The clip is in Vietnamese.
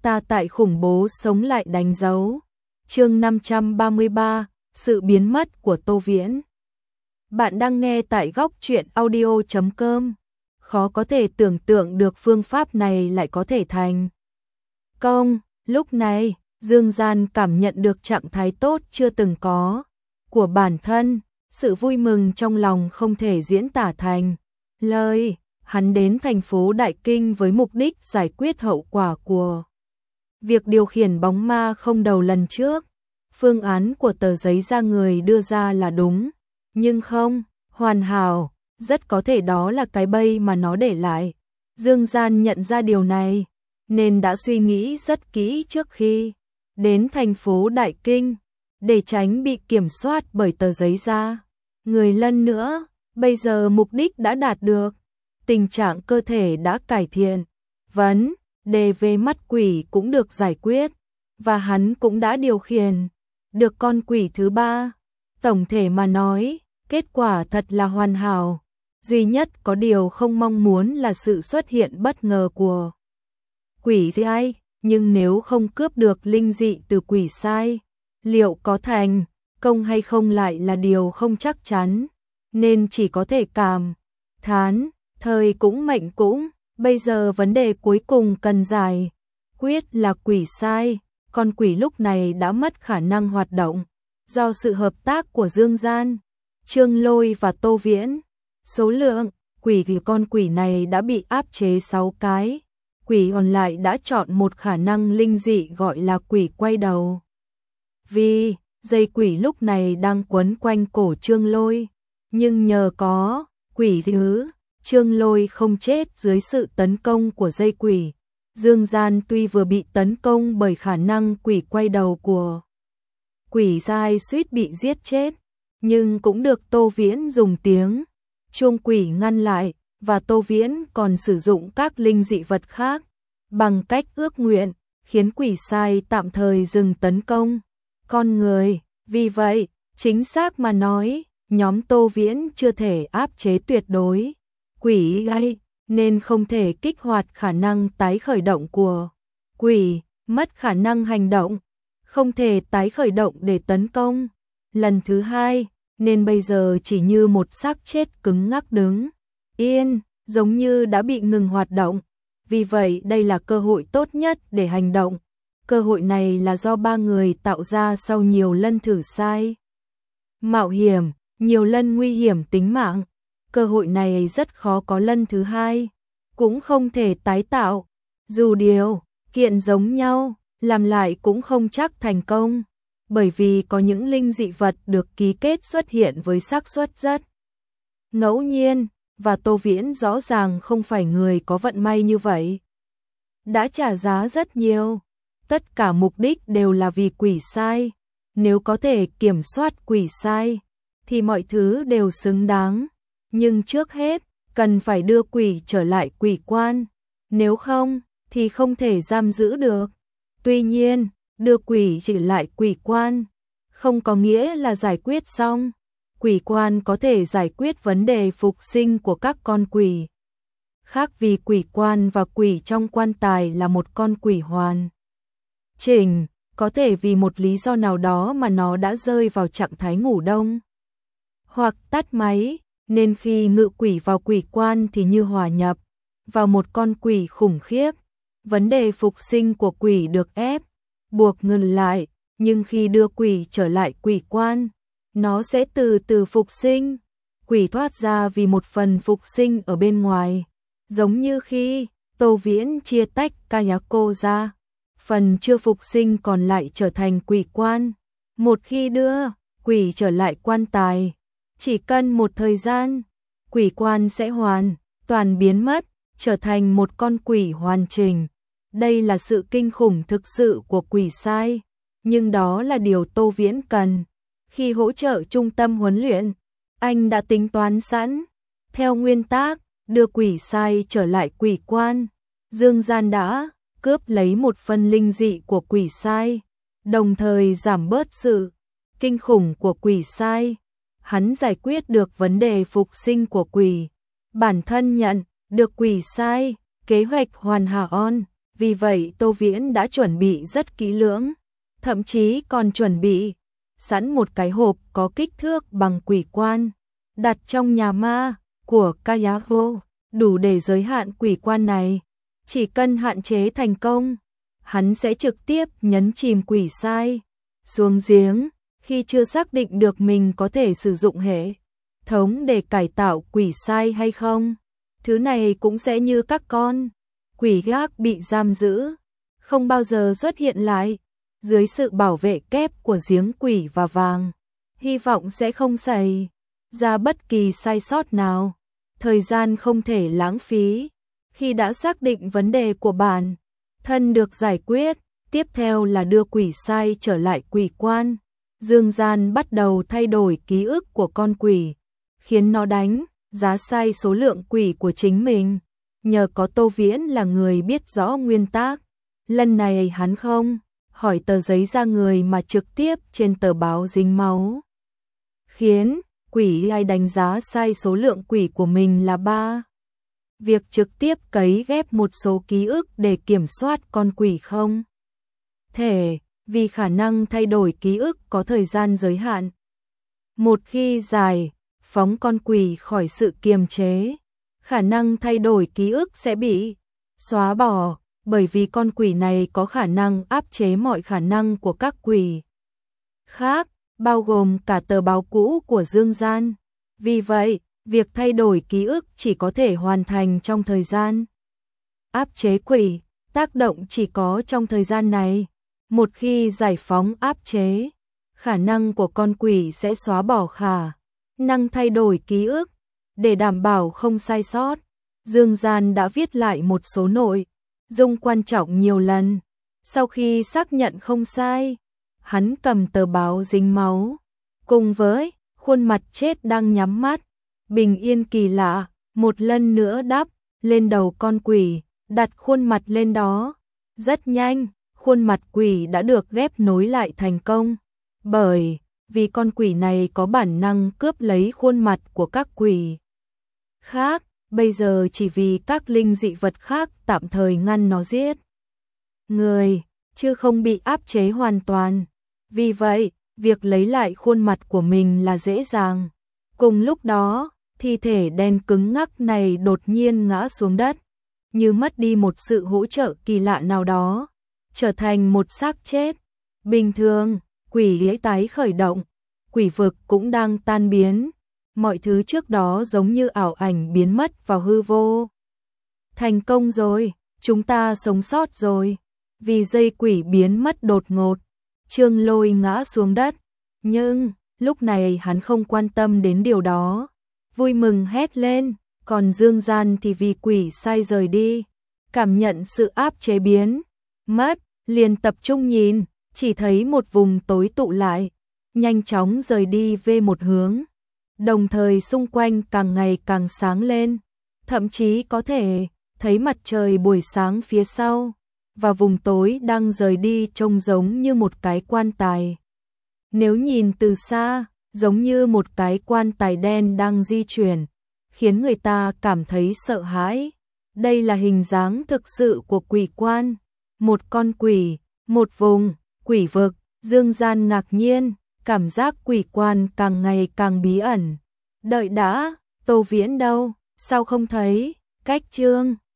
Ta tại khủng bố sống lại đánh dấu. Chương 533, sự biến mất của Tô Viễn. Bạn đang nghe tại góc truyện audio.com. Khó có thể tưởng tượng được phương pháp này lại có thể thành công. Lúc này, Dương Gian cảm nhận được trạng thái tốt chưa từng có của bản thân, sự vui mừng trong lòng không thể diễn tả thành lời. Hắn đến thành phố Đại Kinh với mục đích giải quyết hậu quả của việc điều khiển bóng ma không đầu lần trước. Phương án của tờ giấy da người đưa ra là đúng, nhưng không hoàn hảo, rất có thể đó là cái bẫy mà nó để lại. Dương Gian nhận ra điều này, nên đã suy nghĩ rất kỹ trước khi đến thành phố Đại Kinh, để tránh bị kiểm soát bởi tờ giấy da người lần nữa. Bây giờ mục đích đã đạt được, tình trạng cơ thể đã cải thiện, vấn đề về mắt quỷ cũng được giải quyết, và hắn cũng đã điều khiển được con quỷ thứ ba. Tổng thể mà nói, kết quả thật là hoàn hảo. Duy nhất có điều không mong muốn là sự xuất hiện bất ngờ của quỷ sai, nhưng nếu không cướp được linh dị từ quỷ sai, liệu có thành công hay không lại là điều không chắc chắn, nên chỉ có thể cảm thán. Thời cũng mệnh cũng, bây giờ vấn đề cuối cùng cần giải quyết là quỷ sai. Con quỷ lúc này đã mất khả năng hoạt động, do sự hợp tác của Dương Gian, Trương Lôi và Tô Viễn. Số lượng quỷ của con quỷ này đã bị áp chế 6 cái, quỷ còn lại đã chọn một khả năng linh dị gọi là quỷ quay đầu. Vì dây quỷ lúc này đang quấn quanh cổ Trương Lôi, nhưng nhờ có quỷ thứ, Trương Lôi không chết dưới sự tấn công của dây quỷ. Dương Gian tuy vừa bị tấn công bởi khả năng quỷ quay đầu của quỷ sai suýt bị giết chết, nhưng cũng được Tô Viễn dùng tiếng chuông quỷ ngăn lại, và Tô Viễn còn sử dụng các linh dị vật khác bằng cách ước nguyện, khiến quỷ sai tạm thời dừng tấn công con người. Vì vậy, chính xác mà nói, nhóm Tô Viễn chưa thể áp chế tuyệt đối quỷ sai, nên không thể kích hoạt khả năng tái khởi động của quỷ, mất khả năng hành động, không thể tái khởi động để tấn công lần thứ hai, nên bây giờ chỉ như một xác chết cứng ngắc đứng yên, giống như đã bị ngừng hoạt động. Vì vậy đây là cơ hội tốt nhất để hành động. Cơ hội này là do 3 người tạo ra sau nhiều lần thử sai, mạo hiểm, nhiều lần nguy hiểm tính mạng. Cơ hội này rất khó có lần thứ hai, cũng không thể tái tạo. Dù điều kiện giống nhau, làm lại cũng không chắc thành công, bởi vì có những linh dị vật được ký kết xuất hiện với xác suất rất ngẫu nhiên, và Tô Viễn rõ ràng không phải người có vận may như vậy. Đã trả giá rất nhiều, tất cả mục đích đều là vì quỷ sai. Nếu có thể kiểm soát quỷ sai, thì mọi thứ đều xứng đáng. Nhưng trước hết, cần phải đưa quỷ trở lại quỷ quan, nếu không, thì không thể giam giữ được. Tuy nhiên, đưa quỷ trở lại quỷ quan, không có nghĩa là giải quyết xong. Quỷ quan có thể giải quyết vấn đề phục sinh của các con quỷ khác, vì quỷ quan và quỷ trong quan tài là một con quỷ hoàn chỉnh, có thể vì một lý do nào đó mà nó đã rơi vào trạng thái ngủ đông hoặc tắt máy, nên khi ngự quỷ vào quỷ quan thì như hòa nhập vào một con quỷ khủng khiếp. Vấn đề phục sinh của quỷ được ép buộc ngừng lại, nhưng khi đưa quỷ trở lại quỷ quan, nó sẽ từ từ phục sinh. Quỷ thoát ra vì một phần phục sinh ở bên ngoài, giống như khi Tô Viễn chia tách Kayako ra, phần chưa phục sinh còn lại trở thành quỷ quan. Một khi đưa quỷ trở lại quan tài, chỉ cần một thời gian, quỷ quan sẽ hoàn toàn biến mất, trở thành một con quỷ hoàn chỉnh. Đây là sự kinh khủng thực sự của quỷ sai, nhưng đó là điều Tô Viễn cần. Khi hỗ trợ trung tâm huấn luyện, anh đã tính toán sẵn. Theo nguyên tắc, đưa quỷ sai trở lại quỷ quan, Dương Gian đã cướp lấy một phần linh dị của quỷ sai, đồng thời giảm bớt sự kinh khủng của quỷ sai. Hắn giải quyết được vấn đề phục sinh của quỷ, bản thân nhận được quỷ sai, kế hoạch hoàn hảo. Vì vậy Tô Viễn đã chuẩn bị rất kỹ lưỡng, thậm chí còn chuẩn bị sẵn một cái hộp có kích thước bằng quỷ quan, đặt trong nhà ma của Kayago, đủ để giới hạn quỷ quan này. Chỉ cần hạn chế thành công, hắn sẽ trực tiếp nhấn chìm quỷ sai xuống giếng. Khi chưa xác định được mình có thể sử dụng hệ thống để cải tạo quỷ sai hay không, thứ này cũng sẽ như các con quỷ gác bị giam giữ, không bao giờ xuất hiện lại. Dưới sự bảo vệ kép của giếng quỷ và vàng, hy vọng sẽ không xảy ra bất kỳ sai sót nào. Thời gian không thể lãng phí. Khi đã xác định vấn đề của bản thân được giải quyết, tiếp theo là đưa quỷ sai trở lại quỷ quan. Dương Gian bắt đầu thay đổi ký ức của con quỷ, khiến nó đánh giá sai số lượng quỷ của chính mình. Nhờ có Tô Viễn là người biết rõ nguyên tắc, lần này hắn không hỏi tờ giấy ra người mà trực tiếp trên tờ báo dính máu, khiến quỷ ai đánh giá sai số lượng quỷ của mình là 3. Việc trực tiếp cấy ghép một số ký ức để kiểm soát con quỷ không thể, vì khả năng thay đổi ký ức có thời gian giới hạn. Một khi giải phóng con quỷ khỏi sự kiềm chế, khả năng thay đổi ký ức sẽ bị xóa bỏ, bởi vì con quỷ này có khả năng áp chế mọi khả năng của các quỷ khác, bao gồm cả tờ báo cũ của Dương Gian. Vì vậy, việc thay đổi ký ức chỉ có thể hoàn thành trong thời gian áp chế quỷ, tác động chỉ có trong thời gian này. Một khi giải phóng áp chế, khả năng của con quỷ sẽ xóa bỏ khả năng thay đổi ký ức. Để đảm bảo không sai sót, Dương Gian đã viết lại một số nội dung quan trọng nhiều lần. Sau khi xác nhận không sai, hắn cầm tờ báo dính máu, cùng với khuôn mặt chết đang nhắm mắt, bình yên kỳ lạ, một lần nữa đắp lên đầu con quỷ, đặt khuôn mặt lên đó. Rất nhanh, khuôn mặt quỷ đã được ghép nối lại thành công, bởi vì con quỷ này có bản năng cướp lấy khuôn mặt của các quỷ khác, bây giờ chỉ vì các linh dị vật khác tạm thời ngăn nó giết người, chứ không bị áp chế hoàn toàn. Vì vậy, việc lấy lại khuôn mặt của mình là dễ dàng. Cùng lúc đó, thi thể đen cứng ngắc này đột nhiên ngã xuống đất, như mất đi một sự hỗ trợ kỳ lạ nào đó, trở thành một xác chết. Bình thường, quỷ ấy tái khởi động, quỷ vực cũng đang tan biến, mọi thứ trước đó giống như ảo ảnh biến mất vào hư vô. Thành công rồi, chúng ta sống sót rồi. Vì dây quỷ biến mất đột ngột, Trương Lôi ngã xuống đất, nhưng lúc này hắn không quan tâm đến điều đó, vui mừng hét lên. Còn Dương Gian thì vì quỷ sai rời đi, cảm nhận sự áp chế biến mất, liền tập trung nhìn, chỉ thấy một vùng tối tụ lại, nhanh chóng rời đi về một hướng, đồng thời xung quanh càng ngày càng sáng lên, thậm chí có thể thấy mặt trời buổi sáng phía sau, và vùng tối đang rời đi trông giống như một cái quan tài. Nếu nhìn từ xa, giống như một cái quan tài đen đang di chuyển, khiến người ta cảm thấy sợ hãi. Đây là hình dáng thực sự của quỷ quan, một con quỷ, một vùng quỷ vực. Dương Gian ngạc nhiên, cảm giác quỷ quan càng ngày càng bí ẩn. Đợi đã, Tô Viễn đâu, sao không thấy? Cách Trương